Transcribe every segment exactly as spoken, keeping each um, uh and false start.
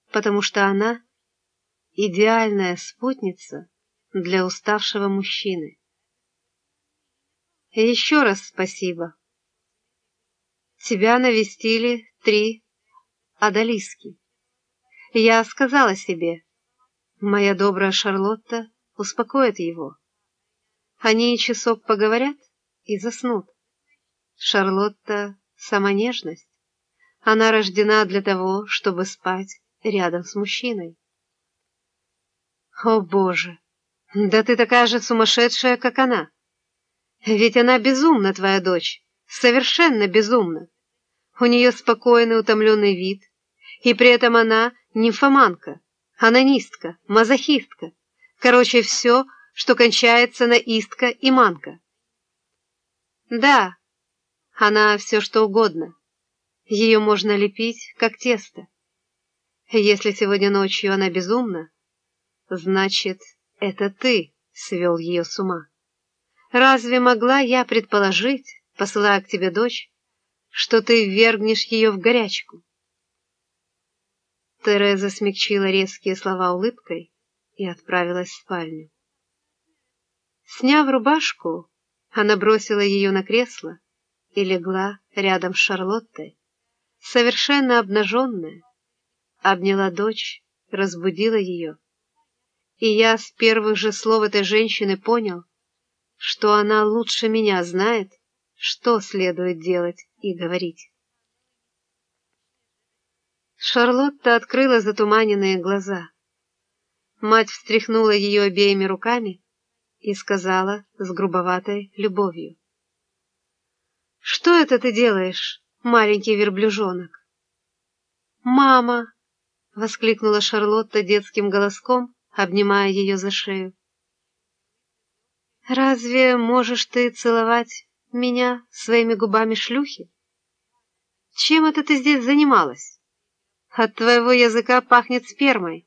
потому что она — идеальная спутница для уставшего мужчины. И еще раз спасибо. Тебя навестили три одолиски. Я сказала себе, моя добрая Шарлотта успокоит его. Они часок поговорят и заснут. Шарлотта — сама нежность. Она рождена для того, чтобы спать рядом с мужчиной. О, Боже! Да ты такая же сумасшедшая, как она. Ведь она безумна, твоя дочь, совершенно безумна. У нее спокойный, утомленный вид, и при этом она нимфоманка, анонистка, мазохистка. Короче, все, что кончается на истка и манка. Да, она все что угодно. Ее можно лепить, как тесто. Если сегодня ночью она безумна, значит, это ты свел ее с ума. Разве могла я предположить, посылая к тебе дочь, что ты ввергнешь ее в горячку? Тереза смягчила резкие слова улыбкой и отправилась в спальню. Сняв рубашку, она бросила ее на кресло и легла рядом с Шарлоттой, совершенно обнаженная, обняла дочь, разбудила ее. И я с первых же слов этой женщины понял, что она лучше меня знает, что следует делать и говорить. Шарлотта открыла затуманенные глаза. Мать встряхнула ее обеими руками и сказала с грубоватой любовью: «Что это ты делаешь, маленький верблюжонок?» «Мама!» — воскликнула Шарлотта детским голоском, обнимая ее за шею. «Разве можешь ты целовать меня своими губами шлюхи? Чем это ты здесь занималась? От твоего языка пахнет спермой».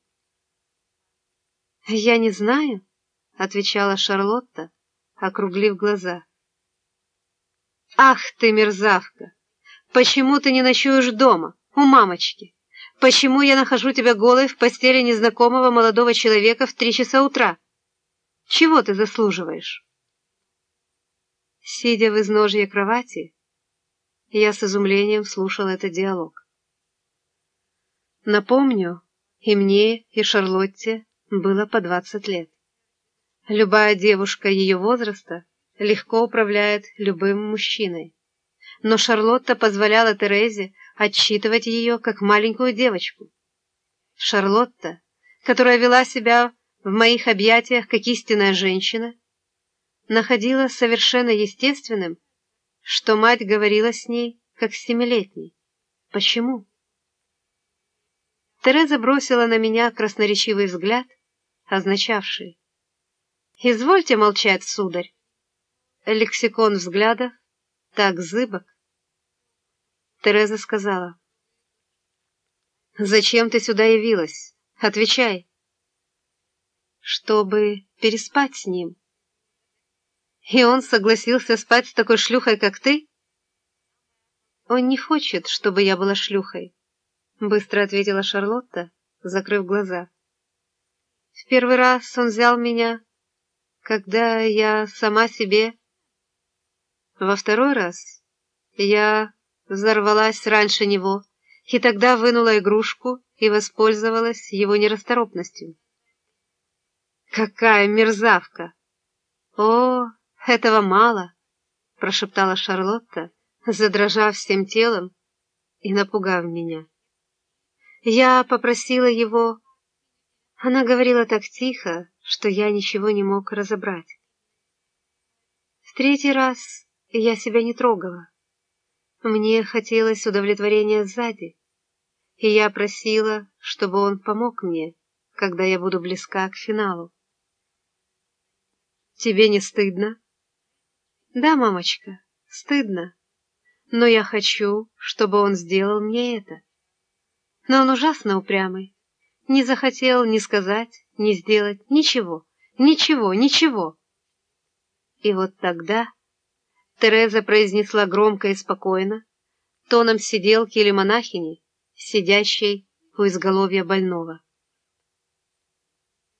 «Я не знаю», — отвечала Шарлотта, округлив глаза. «Ах ты, мерзавка! Почему ты не ночуешь дома, у мамочки? Почему я нахожу тебя голой в постели незнакомого молодого человека в три часа утра? Чего ты заслуживаешь?» Сидя в изножье кровати, я с изумлением слушала этот диалог. Напомню, и мне, и Шарлотте было по двадцать лет. Любая девушка ее возраста легко управляет любым мужчиной. Но Шарлотта позволяла Терезе отчитывать ее как маленькую девочку. Шарлотта, которая вела себя в моих объятиях как истинная женщина, находила совершенно естественным, что мать говорила с ней как с семилетней. Почему? Тереза бросила на меня красноречивый взгляд, означавший: «Извольте молчать, сударь». Лексикон взглядов так зыбок. Тереза сказала: «Зачем ты сюда явилась? Отвечай». «Чтобы переспать с ним». «И он согласился спать с такой шлюхой, как ты?» «Он не хочет, чтобы я была шлюхой», — быстро ответила Шарлотта, закрыв глаза. «В первый раз он взял меня, когда я сама себе. Во второй раз я взорвалась раньше него, и тогда вынула игрушку и воспользовалась его нерасторопностью». «Какая мерзавка!» «О, этого мало!» — прошептала Шарлотта, задрожав всем телом и напугав меня. Я попросила его... Она говорила так тихо, что я ничего не мог разобрать. В третий раз я себя не трогала. Мне хотелось удовлетворения сзади, и я просила, чтобы он помог мне, когда я буду близка к финалу. «Тебе не стыдно?» «Да, мамочка, стыдно, но я хочу, чтобы он сделал мне это. Но он ужасно упрямый, не захотел ни сказать, ни сделать ничего, ничего, ничего». И вот тогда Тереза произнесла громко и спокойно, тоном сиделки или монахини, сидящей у изголовья больного.